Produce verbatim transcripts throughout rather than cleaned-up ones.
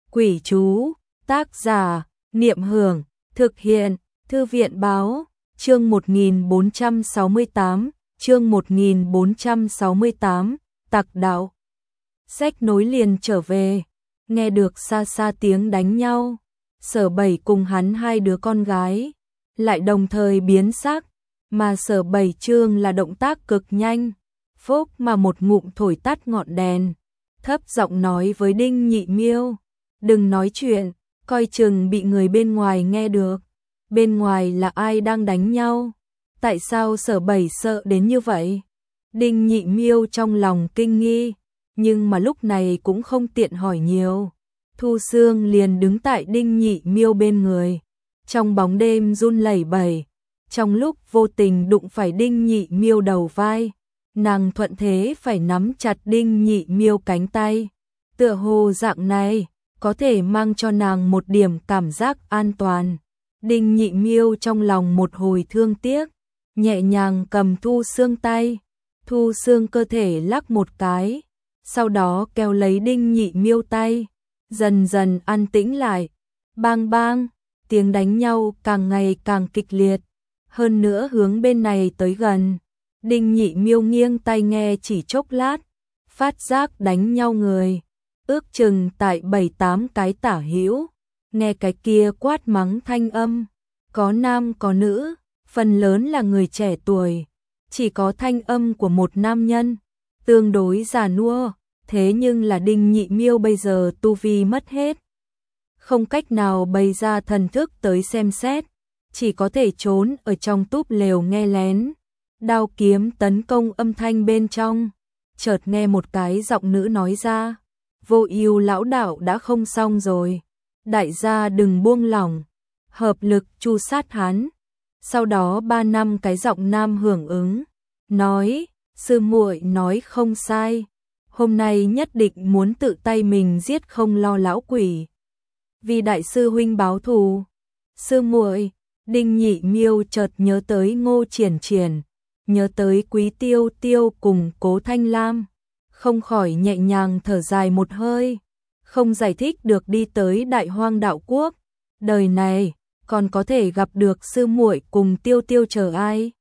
Quỷ chú, tác giả, Niệm Hưởng, thực hiện, Thư viện báo, chương một nghìn bốn trăm sáu mươi tám, chương một nghìn bốn trăm sáu mươi tám, tặc đạo. Sách nối liền trở về, nghe được xa xa tiếng đánh nhau, Sở Bảy cùng hắn hai đứa con gái, lại đồng thời biến sắc, mà Sở Bảy Trương là động tác cực nhanh, phốc mà một ngụm thổi tắt ngọn đèn, thấp giọng nói với Đinh Nhị Miêu, đừng nói chuyện, coi chừng bị người bên ngoài nghe được. Bên ngoài là ai đang đánh nhau? Tại sao Sở Bảy sợ đến như vậy? Đinh Nhị Miêu trong lòng kinh nghi, nhưng mà lúc này cũng không tiện hỏi nhiều. Thu Sương liền đứng tại Đinh Nhị Miêu bên người, trong bóng đêm run lẩy bẩy, trong lúc vô tình đụng phải Đinh Nhị Miêu đầu vai, nàng thuận thế phải nắm chặt Đinh Nhị Miêu cánh tay. Tựa hồ dạng này có thể mang cho nàng một điểm cảm giác an toàn. Đinh Nhị Miêu trong lòng một hồi thương tiếc, nhẹ nhàng cầm Thu Sương tay. Thu Sương cơ thể lắc một cái, sau đó kéo lấy Đinh Nhị Miêu tay, dần dần an tĩnh lại. Bang bang, tiếng đánh nhau càng ngày càng kịch liệt, hơn nữa hướng bên này tới gần. Đinh Nhị Miêu nghiêng tai nghe chỉ chốc lát, phát giác đánh nhau người, ước chừng tại bảy tám cái tả hữu. Nghe cái kia quát mắng thanh âm, có nam có nữ, phần lớn là người trẻ tuổi, chỉ có thanh âm của một nam nhân, tương đối già nua, thế nhưng là Đinh Nhị Miêu bây giờ tu vi mất hết, không cách nào bày ra thần thức tới xem xét, chỉ có thể trốn ở trong túp lều nghe lén. Đao kiếm tấn công âm thanh bên trong, chợt nghe một cái giọng nữ nói ra, Vô Ưu lão đạo đã không xong rồi, đại gia đừng buông lỏng, hợp lực tru sát hắn. Sau đó ba năm cái giọng nam hưởng ứng, nói, sư muội nói không sai, hôm nay nhất định muốn tự tay mình giết Không Lo lão quỷ, vì đại sư huynh báo thù. Sư muội, Đinh Nhị Miêu chợt nhớ tới Ngô Triển Triển, nhớ tới Quý Tiêu Tiêu cùng Cố Thanh Lam, không khỏi nhẹ nhàng thở dài một hơi, không giải thích được đi tới Đại Hoang Đạo Quốc, đời này còn có thể gặp được sư muội cùng Tiêu Tiêu chờ ai.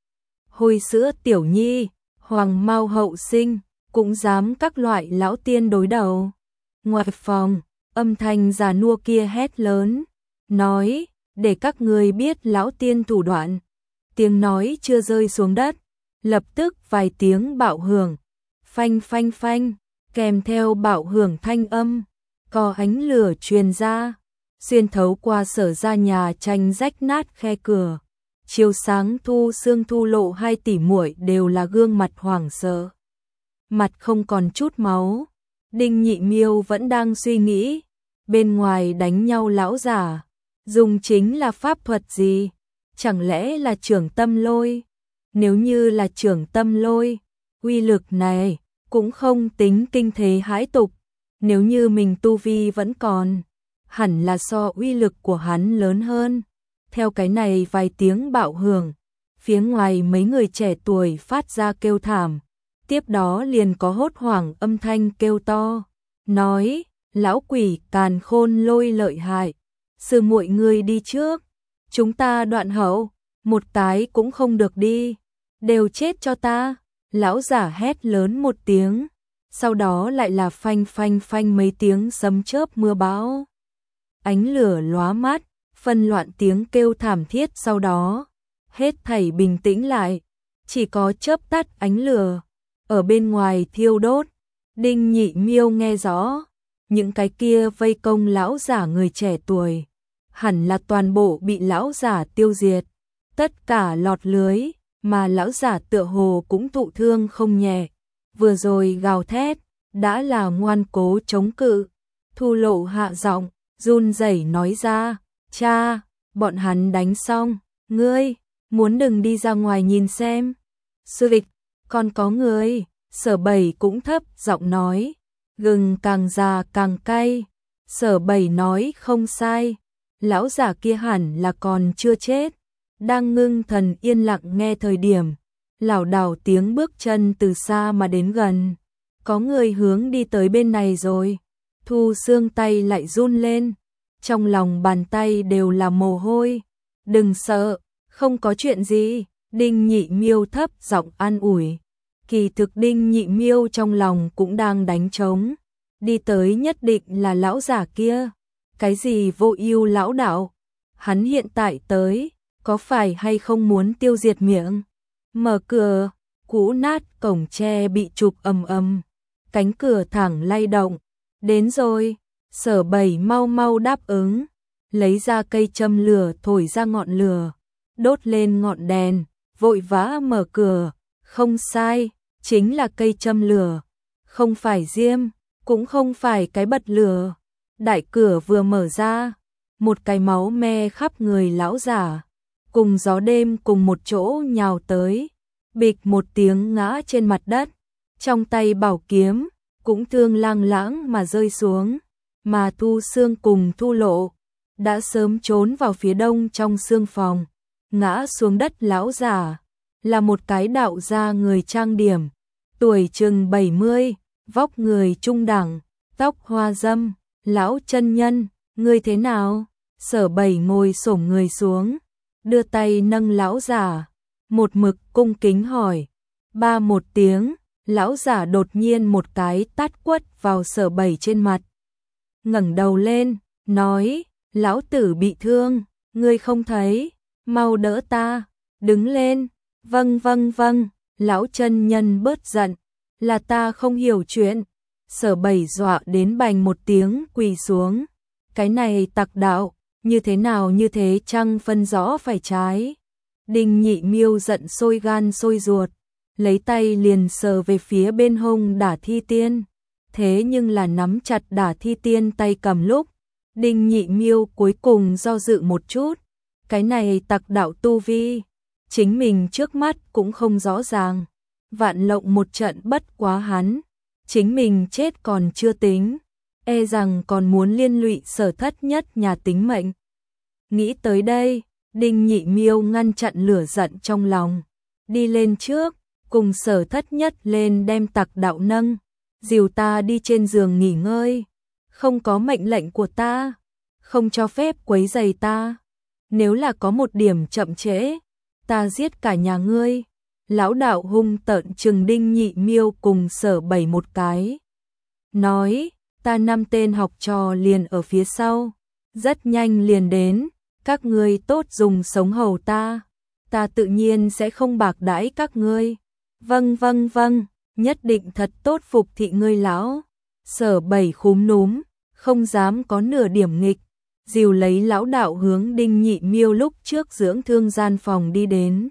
Hồi sữa tiểu nhi, hoàng mao hậu sinh, cũng dám các loại lão tiên đối đầu. Ngoài phòng, âm thanh già nua kia hét lớn, nói, để các người biết lão tiên thủ đoạn. Tiếng nói chưa rơi xuống đất, lập tức vài tiếng bạo hưởng, phanh phanh phanh, kèm theo bạo hưởng thanh âm, có ánh lửa truyền ra, xuyên thấu qua Sở ra nhà tranh rách nát khe cửa, chiếu sáng Thu Sương Thu Lộ hai tỷ muội đều là gương mặt hoảng sợ, mặt không còn chút máu. Đinh Nhị Miêu vẫn đang suy nghĩ, bên ngoài đánh nhau lão giả, dùng chính là pháp thuật gì? Chẳng lẽ là Trưởng Tâm Lôi? Nếu như là Trưởng Tâm Lôi, uy lực này cũng không tính kinh thế hãi tục, nếu như mình tu vi vẫn còn, hẳn là so uy lực của hắn lớn hơn. Theo cái này vài tiếng bạo hưởng, phía ngoài mấy người trẻ tuổi phát ra kêu thảm, tiếp đó liền có hốt hoảng âm thanh kêu to, nói, lão quỷ Càn Khôn Lôi lợi hại, sư muội ngươi đi trước, chúng ta đoạn hậu, một cái cũng không được đi, đều chết cho ta. Lão giả hét lớn một tiếng, sau đó lại là phanh phanh phanh mấy tiếng sấm chớp mưa bão. Ánh lửa lóa mắt, phân loạn tiếng kêu thảm thiết, sau đó hết thảy bình tĩnh lại, chỉ có chớp tắt ánh lửa ở bên ngoài thiêu đốt. Đinh Nhị Miêu nghe rõ, những cái kia vây công lão giả người trẻ tuổi, hẳn là toàn bộ bị lão giả tiêu diệt, tất cả lọt lưới, mà lão giả tựa hồ cũng thụ thương không nhẹ, vừa rồi gào thét, đã là ngoan cố chống cự. Thu Lộ hạ giọng, run rẩy nói ra, cha, bọn hắn đánh xong, ngươi, muốn đừng đi ra ngoài nhìn xem. Sư vịch, còn có người. Sở Bảy cũng thấp giọng nói, gừng càng già càng cay. Sở Bảy nói không sai, lão giả kia hẳn là còn chưa chết. Đang ngưng thần yên lặng nghe thời điểm, lảo đảo tiếng bước chân từ xa mà đến gần, có người hướng đi tới bên này rồi. Thu Xương tay lại run lên, trong lòng bàn tay đều là mồ hôi. Đừng sợ, không có chuyện gì, Đinh Nhị Miêu thấp giọng an ủi. Kỳ thực Đinh Nhị Miêu trong lòng cũng đang đánh trống, đi tới nhất định là lão giả kia. Cái gì Vô Ưu lão đạo? Hắn hiện tại tới, có phải hay không muốn tiêu diệt miệng? Mở cửa, cũ nát cổng tre bị chụp ầm ầm, cánh cửa thẳng lay động. Đến rồi, Sở Bảy mau mau đáp ứng, lấy ra cây châm lửa thổi ra ngọn lửa, đốt lên ngọn đèn, vội vã mở cửa. Không sai, chính là cây châm lửa, không phải diêm, cũng không phải cái bật lửa. Đại cửa vừa mở ra, một cái máu me khắp người lão giả, cùng gió đêm cùng một chỗ nhào tới, bịch một tiếng ngã trên mặt đất, trong tay bảo kiếm cũng thương lang lãng mà rơi xuống, mà Thu Xương cùng Thu Lộ đã sớm trốn vào phía đông trong xương phòng. Ngã xuống đất lão giả là một cái đạo gia người trang điểm, tuổi chừng bảy mươi, vóc người trung đẳng, tóc hoa dâm. Lão chân nhân, ngươi thế nào? Sở Bảy ngồi xổm người xuống, đưa tay nâng lão giả, một mực cung kính hỏi. Ba một tiếng, lão giả đột nhiên một cái tát quất vào Sở Bảy trên mặt. Ngẩng đầu lên, nói, lão tử bị thương, ngươi không thấy, mau đỡ ta, đứng lên. Vâng vâng vâng, lão chân nhân bớt giận, là ta không hiểu chuyện. Sở Bảy dọa đến bành một tiếng quỳ xuống. Cái này tặc đạo, như thế nào như thế chăng phân rõ phải trái. Đinh Nhị Miêu giận sôi gan sôi ruột, lấy tay liền sờ về phía bên hông Đả Thi Tiên. Thế nhưng là nắm chặt Đả Thi Tiên tay cầm lúc, Đinh Nhị Miêu cuối cùng do dự một chút. Cái này tặc đạo tu vi, chính mình trước mắt cũng không rõ ràng. Vạn lộng một trận bất quá hắn, chính mình chết còn chưa tính, e rằng còn muốn liên lụy Sở Thất Nhất nhà tính mệnh. Nghĩ tới đây, Đinh Nhị Miêu ngăn chặn lửa giận trong lòng, đi lên trước, cùng Sở Thất Nhất lên đem tặc đạo nâng, dìu ta đi trên giường nghỉ ngơi, không có mệnh lệnh của ta, không cho phép quấy rầy ta, nếu là có một điểm chậm trễ, ta giết cả nhà ngươi. Lão đạo hung tợn trừng Đinh Nhị Miêu cùng Sở Bảy một cái, nói, ta năm tên học trò liền ở phía sau, rất nhanh liền đến, các ngươi tốt dùng sống hầu ta, ta tự nhiên sẽ không bạc đãi các ngươi. Vâng vâng vâng, nhất định thật tốt phục thị ngươi lão. Sở Bảy khúm núm, không dám có nửa điểm nghịch, dìu lấy lão đạo hướng Đinh Nhị Miêu lúc trước dưỡng thương gian phòng đi đến.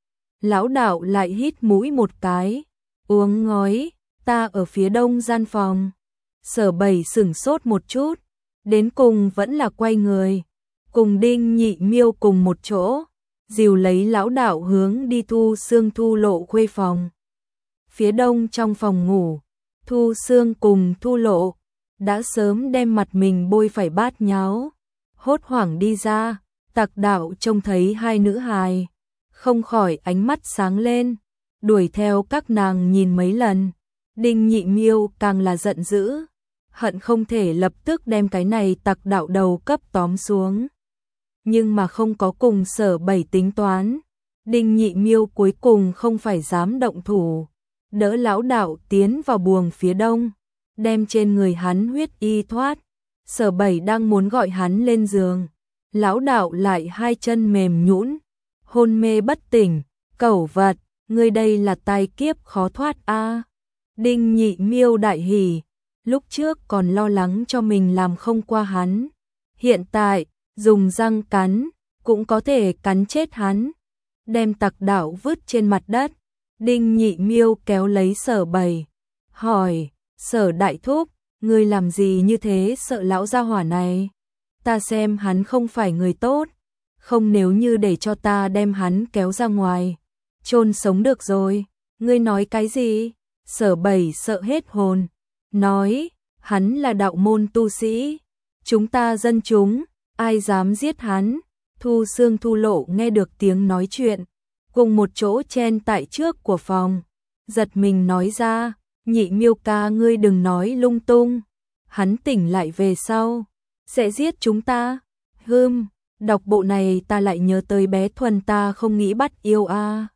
Lão đạo lại hít mũi một cái, uống ngói, ta ở phía đông gian phòng. Sở Bảy sửng sốt một chút, đến cùng vẫn là quay người, cùng Đinh Nhị Miêu cùng một chỗ, dìu lấy lão đạo hướng đi Thu Xương Thu Lộ khuê phòng. Phía đông trong phòng ngủ, Thu Xương cùng Thu Lộ đã sớm đem mặt mình bôi phải bát nháo, hốt hoảng đi ra. Tặc đạo trông thấy hai nữ hài, không khỏi ánh mắt sáng lên, đuổi theo các nàng nhìn mấy lần. Đinh Nhị Miêu càng là giận dữ, hận không thể lập tức đem cái này tặc đạo đầu cấp tóm xuống. Nhưng mà không có cùng Sở Bảy tính toán, Đinh Nhị Miêu cuối cùng không phải dám động thủ, đỡ lão đạo tiến vào buồng phía đông, đem trên người hắn huyết y thoát. Sở Bảy đang muốn gọi hắn lên giường, lão đạo lại hai chân mềm nhũn, hôn mê bất tỉnh. Cẩu vật, ngươi đây là tai kiếp khó thoát a. Đinh Nhị Miêu đại hỉ, lúc trước còn lo lắng cho mình làm không qua hắn, hiện tại dùng răng cắn cũng có thể cắn chết hắn. Đem tặc đạo vứt trên mặt đất, Đinh Nhị Miêu kéo lấy Sở Bảy, hỏi, Sở đại thúc, ngươi làm gì như thế sợ lão gia hỏa này? Ta xem hắn không phải người tốt, không nếu như để cho ta đem hắn kéo ra ngoài, chôn sống được rồi. Ngươi nói cái gì? Sở Bảy sợ hết hồn, nói, hắn là đạo môn tu sĩ, chúng ta dân chúng, ai dám giết hắn? Thu Xương Thu Lộ nghe được tiếng nói chuyện, cùng một chỗ chen tại trước của phòng, giật mình nói ra, Nhị Miêu ca ngươi đừng nói lung tung, hắn tỉnh lại về sau, sẽ giết chúng ta. Hừm, đọc bộ này ta lại nhớ tới bé Thuần ta không nghĩ bắt yêu a.